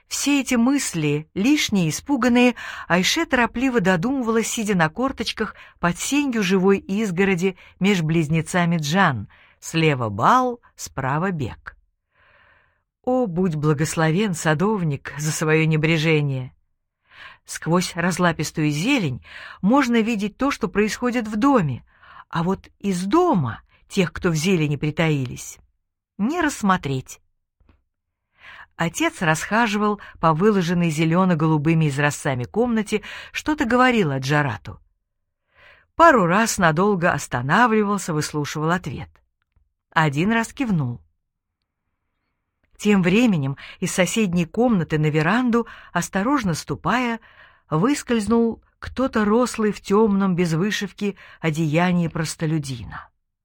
Все эти мысли, лишние, испуганные, Айше торопливо додумывала, сидя на корточках под сенью живой изгороди меж близнецами Джан, слева Бал, справа Бек. О, будь благословен, садовник, за свое небрежение! Сквозь разлапистую зелень можно видеть то, что происходит в доме, а вот из дома тех, кто в зелени притаились, не рассмотреть. Отец расхаживал по выложенной зелено-голубыми изразцами комнате, что-то говорил Аджарату. Пару раз надолго останавливался, выслушивал ответ. Один раз кивнул. Тем временем из соседней комнаты на веранду, осторожно ступая, выскользнул кто-то рослый в темном, без вышивки, одеянии простолюдина.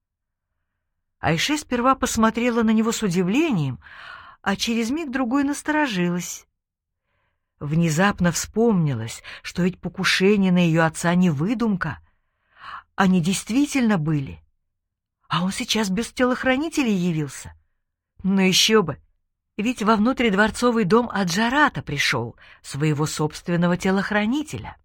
Айше сперва посмотрела на него с удивлением, а через миг-другой насторожилась. Внезапно вспомнилось, что ведь покушения на ее отца не выдумка. Они действительно были. А он сейчас без телохранителей явился. Но еще бы, ведь во внутридворцовый дом Аджарата пришел, своего собственного телохранителя.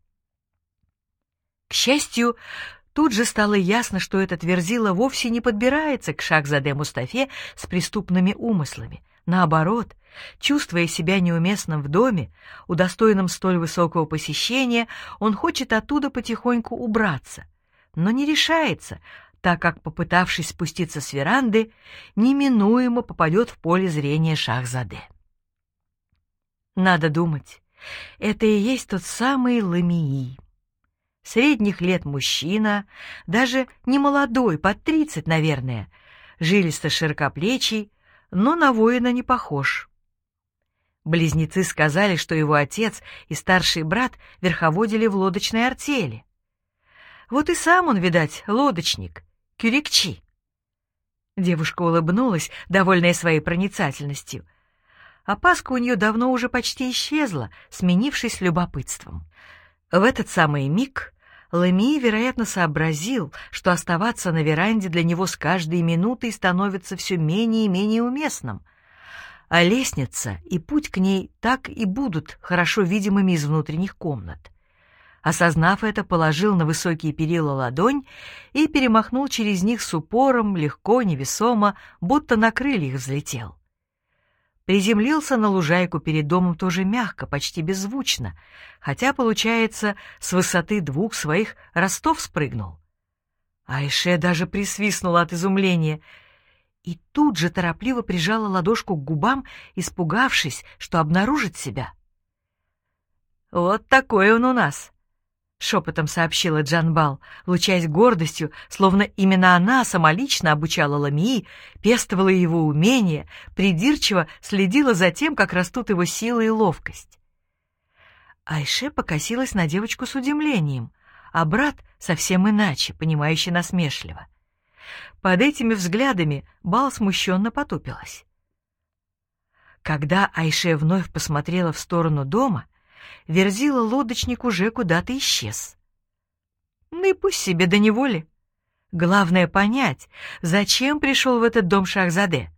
К счастью, тут же стало ясно, что этот Верзила вовсе не подбирается к Шахзаде Мустафе с преступными умыслами. Наоборот, чувствуя себя неуместным в доме, удостоенном столь высокого посещения, он хочет оттуда потихоньку убраться, но не решается, так как, попытавшись спуститься с веранды, неминуемо попадет в поле зрения Шахзаде. Надо думать, это и есть тот самый Ламии. Средних лет мужчина, даже не молодой, под 30, наверное, жилисто-широкоплечий, но на воина не похож. Близнецы сказали, что его отец и старший брат верховодили в лодочной артели. Вот и сам он, видать, лодочник, Кюрикчи. Девушка улыбнулась, довольная своей проницательностью. Опаска у нее давно уже почти исчезла, сменившись любопытством. В этот самый миг Ламии, вероятно, сообразил, что оставаться на веранде для него с каждой минутой становится все менее и менее уместным, а лестница и путь к ней так и будут хорошо видимыми из внутренних комнат. Осознав это, положил на высокие перила ладонь и перемахнул через них с упором, легко, невесомо, будто на крыльях взлетел. Приземлился на лужайку перед домом тоже мягко, почти беззвучно, хотя, получается, с высоты 2 своих ростов спрыгнул. Айше даже присвистнула от изумления и тут же торопливо прижала ладошку к губам, испугавшись, что обнаружит себя. «Вот такой он у нас», — шепотом сообщила Джанбал, лучаясь гордостью, словно именно она самолично обучала Ламии, пестовала его умения, придирчиво следила за тем, как растут его сила и ловкость. Айше покосилась на девочку с удивлением, а брат совсем иначе, понимающе насмешливо. Под этими взглядами Бал смущенно потупилась. Когда Айше вновь посмотрела в сторону дома, Верзила лодочник уже куда-то исчез. Ну и пусть себе до неволи. Главное понять, зачем пришел в этот дом Шахзаде.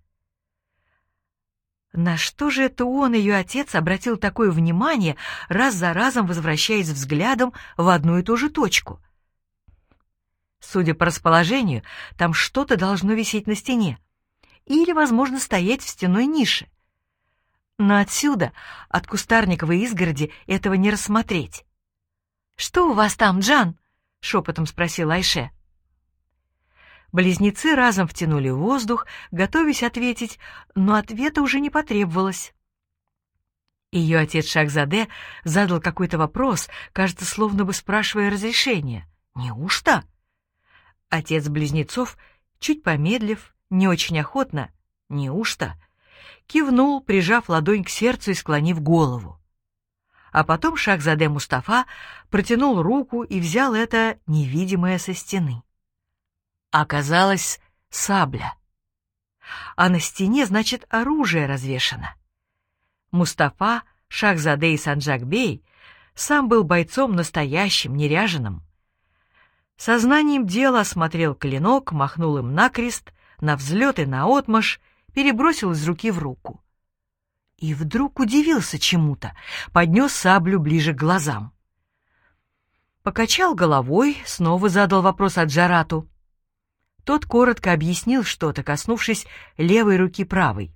На что же это он, ее отец, обратил такое внимание, раз за разом возвращаясь взглядом в одну и ту же точку? Судя по расположению, там что-то должно висеть на стене или, возможно, стоять в стенной нише. Но отсюда, от кустарниковой изгороди, этого не рассмотреть. «Что у вас там, Джан?» — шепотом спросила Айше. Близнецы разом втянули воздух, готовясь ответить, но ответа уже не потребовалось. Ее отец Шахзаде задал какой-то вопрос, кажется, словно бы спрашивая разрешения. «Неужто?» Отец близнецов, чуть помедлив, не очень охотно, «Неужто?» кивнул, прижав ладонь к сердцу и склонив голову. А потом Шахзаде Мустафа протянул руку и взял это невидимое со стены. Оказалось, сабля. А на стене, значит, оружие развешано. Мустафа, Шахзаде и Санджак-бей сам был бойцом настоящим, неряженым. Сознанием дела осмотрел клинок, махнул им накрест, на взлет и наотмашь, перебросил из руки в руку. и вдруг удивился чему-то, поднес саблю ближе к глазам. Покачал головой, снова задал вопрос Аджарату. Тот коротко объяснил что-то, коснувшись левой руки правой.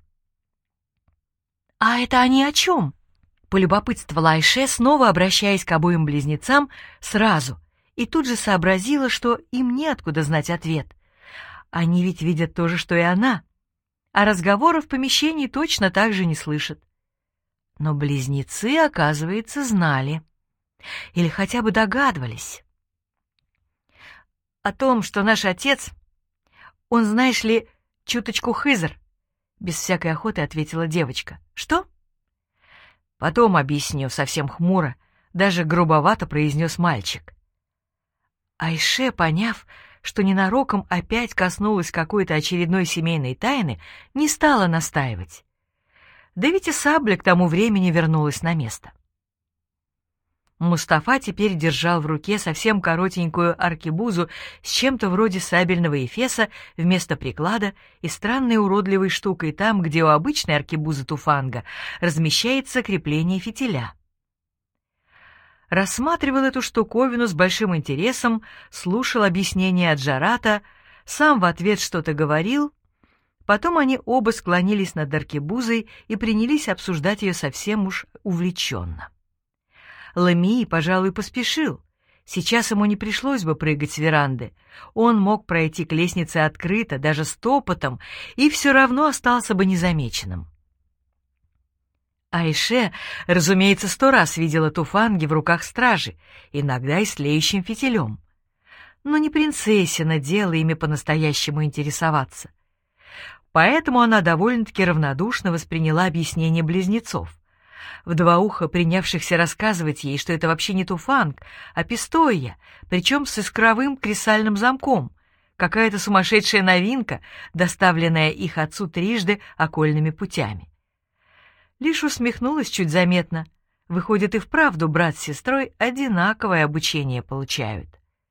«А это они о чем?» — полюбопытствовала Айше, снова обращаясь к обоим близнецам сразу, и тут же сообразила, что им неоткуда знать ответ. Они ведь видят то же, что и она, а разговоры в помещении точно так же не слышат. Но близнецы, оказывается, знали. Или хотя бы догадывались. О том, что наш отец, он, знаешь ли, чуточку хызр, без всякой охоты ответила девочка. Что? Потом объясню, совсем хмуро, даже грубовато произнес мальчик. Айше, поняв, что ненароком опять коснулась какой-то очередной семейной тайны, не стала настаивать. Да ведь и сабля к тому времени вернулась на место. Мустафа теперь держал в руке совсем коротенькую аркебузу с чем-то вроде сабельного эфеса вместо приклада и странной уродливой штукой там, где у обычной аркебузы туфанга размещается крепление фитиля. Рассматривал эту штуковину с большим интересом, слушал объяснения Аджарата, сам в ответ что-то говорил. Потом они оба склонились над аркебузой и принялись обсуждать ее совсем уж увлеченно. Ламии, пожалуй, поспешил. Сейчас ему не пришлось бы прыгать с веранды. Он мог пройти к лестнице открыто, даже с топотом, и все равно остался бы незамеченным. Айше, разумеется, 100 раз видела туфанги в руках стражи, иногда и с тлеющим фитилем. Но не принцессина дело ими по-настоящему интересоваться. Поэтому она довольно-таки равнодушно восприняла объяснение близнецов, в два уха принявшихся рассказывать ей, что это вообще не туфанг, а пистойя, причем с искровым кресальным замком, какая-то сумасшедшая новинка, доставленная их отцу трижды окольными путями. Лишь усмехнулась чуть заметно. Выходит, и вправду брат с сестрой одинаковое обучение получают.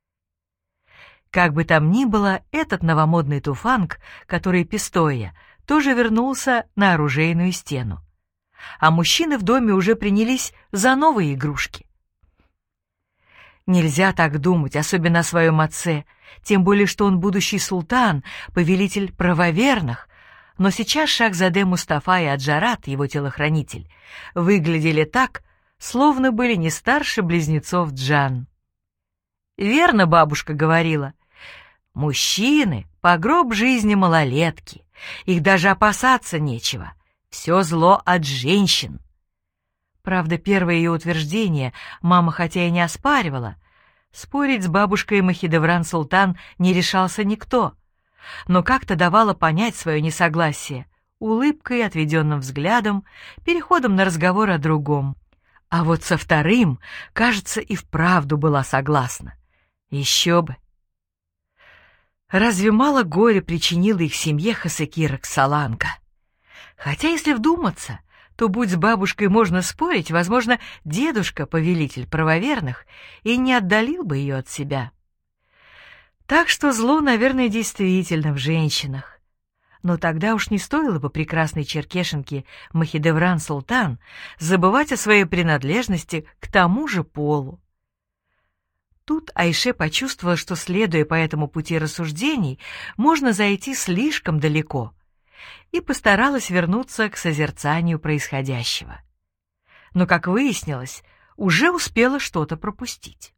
Как бы там ни было, этот новомодный туфанг, который пистойя, тоже вернулся на оружейную стену. А мужчины в доме уже принялись за новые игрушки. Нельзя так думать, особенно о своем отце, тем более что он будущий султан, повелитель правоверных, но сейчас Шахзаде Мустафа и Аджарат, его телохранитель, выглядели так, словно были не старше близнецов Джан. Верно бабушка говорила, мужчины — по гроб жизни малолетки, их даже опасаться нечего. Все зло от женщин. Правда, первое ее утверждение мама хотя и не оспаривала, спорить с бабушкой Махидевран-Султан не решался никто, но как-то давала понять свое несогласие улыбкой, отведенным взглядом, переходом на разговор о другом. А вот со вторым, кажется, и вправду была согласна. Еще бы. Разве мало горя причинила их семье Хасеки Роксоланка? Хотя, если вдуматься, то, будь с бабушкой можно спорить, возможно, дедушка, повелитель правоверных, и не отдалил бы ее от себя. Так что зло, наверное, действительно в женщинах. Но тогда уж не стоило бы прекрасной черкешенке Махидевран-Султан забывать о своей принадлежности к тому же полу. Тут Айше почувствовала, что, следуя по этому пути рассуждений, можно зайти слишком далеко, и постаралась вернуться к созерцанию происходящего. Но, как выяснилось, уже успела что-то пропустить.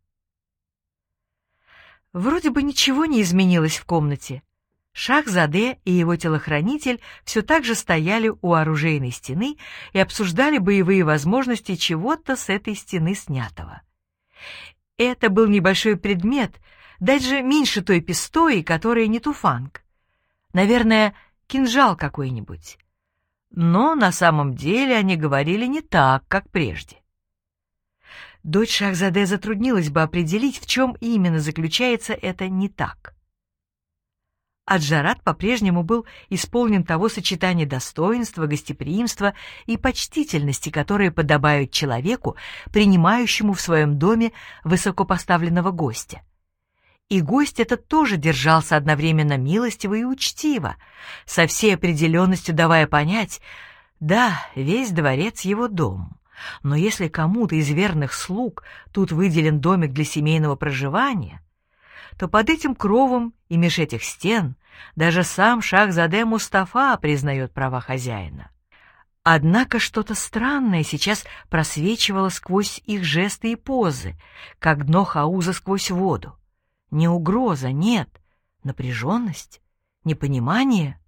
Вроде бы ничего не изменилось в комнате. Шахзаде и его телохранитель все так же стояли у оружейной стены и обсуждали боевые возможности чего-то с этой стены снятого. Это был небольшой предмет, даже меньше той пистои, которая не туфанг. Наверное, кинжал какой-нибудь. Но на самом деле они говорили не так, как прежде. Дочь Шахзаде затруднилась бы определить, в чем именно заключается это «не так». Аджарат по-прежнему был исполнен того сочетания достоинства, гостеприимства и почтительности, которые подобают человеку, принимающему в своем доме высокопоставленного гостя. И гость этот тоже держался одновременно милостиво и учтиво, со всей определенностью давая понять, Да, весь дворец его дом, но если кому-то из верных слуг тут выделен домик для семейного проживания, то под этим кровом и меж этих стен даже сам шахзаде Мустафа признает права хозяина. Однако что-то странное сейчас просвечивало сквозь их жесты и позы, как дно хауза сквозь воду. Не угроза, нет, напряженность, непонимание.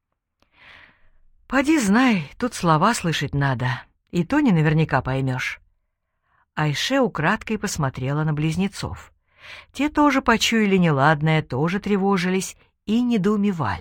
Поди знай, тут слова слышать надо, и то не наверняка поймешь. Айше украдкой посмотрела на близнецов. Те тоже почуяли неладное, тоже тревожились и недоумевали.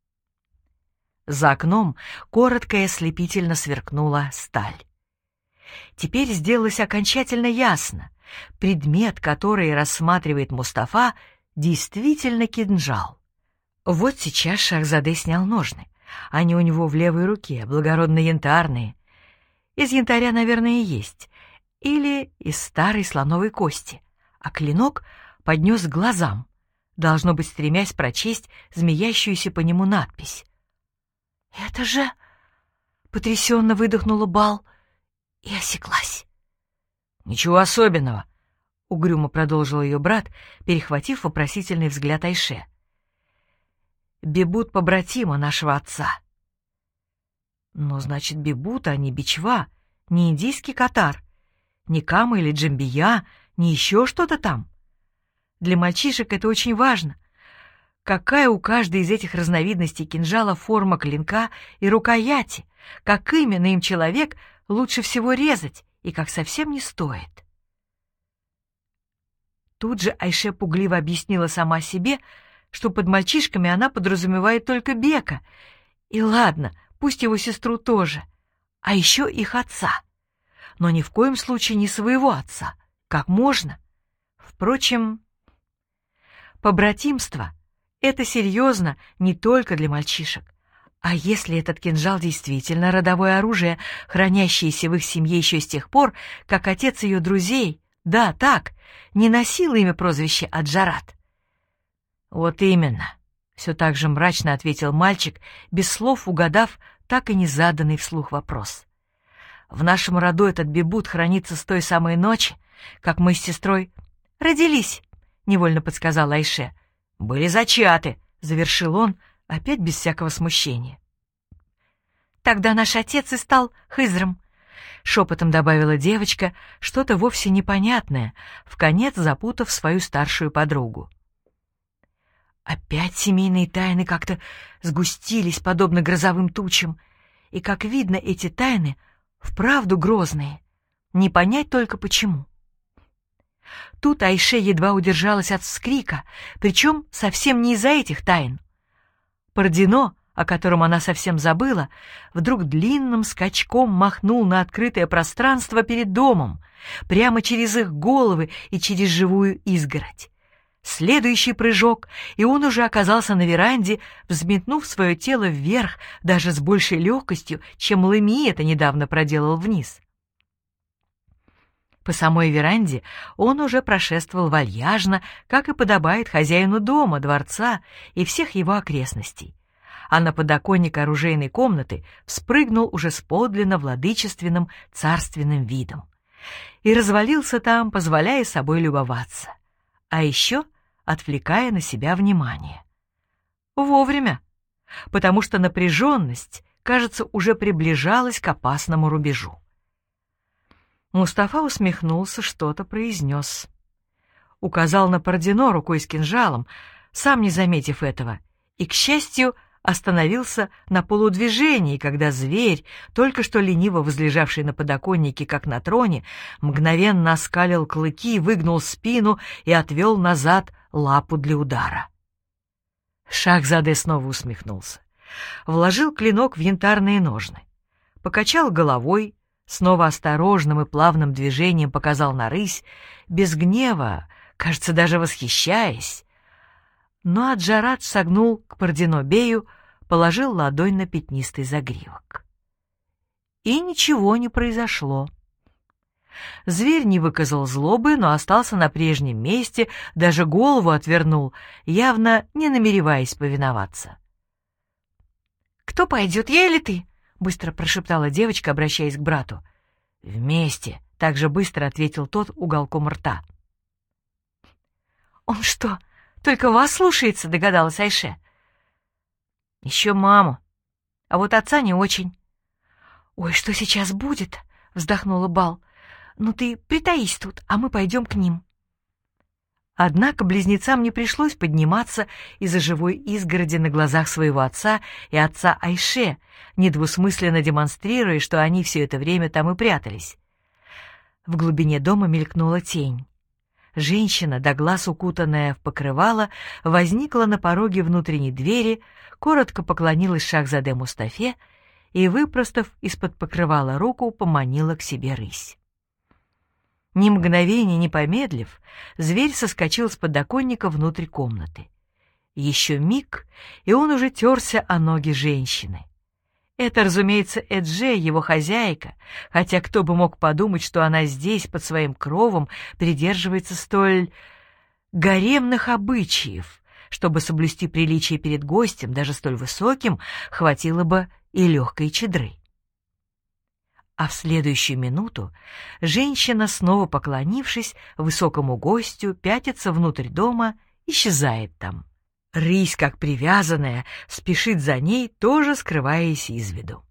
За окном коротко и ослепительно сверкнула сталь. Теперь сделалось окончательно ясно. Предмет, который рассматривает Мустафа, действительно кинжал. Вот сейчас шахзаде снял ножны. Они у него в левой руке, благородно-янтарные. Из янтаря, наверное, и есть. Или из старой слоновой кости. А клинок поднес к глазам, должно быть, стремясь прочесть змеящуюся по нему надпись. «Это же...» — потрясенно выдохнула Бал и осеклась. «Ничего особенного», — угрюмо продолжил ее брат, перехватив вопросительный взгляд Айше. «Бебут побратима нашего отца». «Но, значит, Бебут, а не Бичва, не индийский катар, не Кама или Джамбия, не еще что-то там. Для мальчишек это очень важно. Какая у каждой из этих разновидностей кинжала форма клинка и рукояти, как именно им человек лучше всего резать и как совсем не стоит». Тут же Айше пугливо объяснила сама себе, что под мальчишками она подразумевает только Бека. И ладно, пусть его сестру тоже, а еще их отца. Но ни в коем случае не своего отца. Как можно? Впрочем, побратимство — это серьезно не только для мальчишек. А если этот кинжал действительно родовое оружие, хранящееся в их семье еще с тех пор, как отец ее друзей, да, так, не носил имя прозвище Аджарат? «Вот именно», — все так же мрачно ответил мальчик, без слов угадав так и не заданный вслух вопрос. «В нашем роду этот бебут хранится с той самой ночи, как мы с сестрой родились», — невольно подсказал Айше. «Были зачаты», — завершил он, опять без всякого смущения. «Тогда наш отец и стал Хызром», — шепотом добавила девочка, что-то вовсе непонятное, вконец запутав свою старшую подругу. Опять семейные тайны как-то сгустились, подобно грозовым тучам, и, как видно, эти тайны вправду грозные, не понять только почему. Тут Айше едва удержалась от вскрика, причем совсем не из-за этих тайн. Бородино, о котором она совсем забыла, вдруг длинным скачком махнул на открытое пространство перед домом, прямо через их головы и через живую изгородь. Следующий прыжок, и он уже оказался на веранде, взметнув свое тело вверх даже с большей легкостью, чем Леми это недавно проделал вниз. По самой веранде он уже прошествовал вальяжно, как и подобает хозяину дома, дворца и всех его окрестностей, а на подоконник оружейной комнаты вспрыгнул уже с подлинно владычественным царственным видом и развалился там, позволяя собой любоваться, а еще отвлекая на себя внимание. Вовремя, потому что напряженность, кажется, уже приближалась к опасному рубежу. Мустафа усмехнулся, что-то произнес. Указал на Бородино рукой с кинжалом, сам не заметив этого, и, к счастью, остановился на полудвижении, когда зверь, только что лениво возлежавший на подоконнике, как на троне, мгновенно оскалил клыки, выгнул спину и отвел назад лапу для удара. Шахзаде снова усмехнулся, вложил клинок в янтарные ножны, покачал головой, снова осторожным и плавным движением показал на рысь, без гнева, кажется, даже восхищаясь. Но Аджарат согнул к Бородино-бею, положил ладонь на пятнистый загривок. И ничего не произошло. Зверь не выказал злобы, но остался на прежнем месте, даже голову отвернул, явно не намереваясь повиноваться. «Кто пойдет, я или ты?» — быстро прошептала девочка, обращаясь к брату. «Вместе», — так же быстро ответил тот уголком рта. «Он что, только вас слушается?» — догадалась Айше. «Еще маму, а вот отца не очень». «Ой, что сейчас будет?» — вздохнула Бал. «Ну ты притаись тут, а мы пойдем к ним». Однако близнецам не пришлось подниматься из-за живой изгороди на глазах своего отца и отца Айше, недвусмысленно демонстрируя, что они все это время там и прятались. В глубине дома мелькнула тень. Женщина, до глаз укутанная в покрывало, возникла на пороге внутренней двери, коротко поклонилась Шахзаде Мустафе и, выпростав из-под покрывала руку, поманила к себе рысь. Ни мгновения не помедлив, зверь соскочил с подоконника внутрь комнаты. Еще миг, и он уже терся о ноги женщины. Это, разумеется, Эдже, его хозяйка, хотя кто бы мог подумать, что она здесь, под своим кровом, придерживается столь гаремных обычаев. Чтобы соблюсти приличие перед гостем, даже столь высоким, хватило бы и легкой чадры. А в следующую минуту женщина, снова поклонившись высокому гостю, пятится внутрь дома, исчезает там. Рысь, как привязанная, спешит за ней, тоже скрываясь из виду.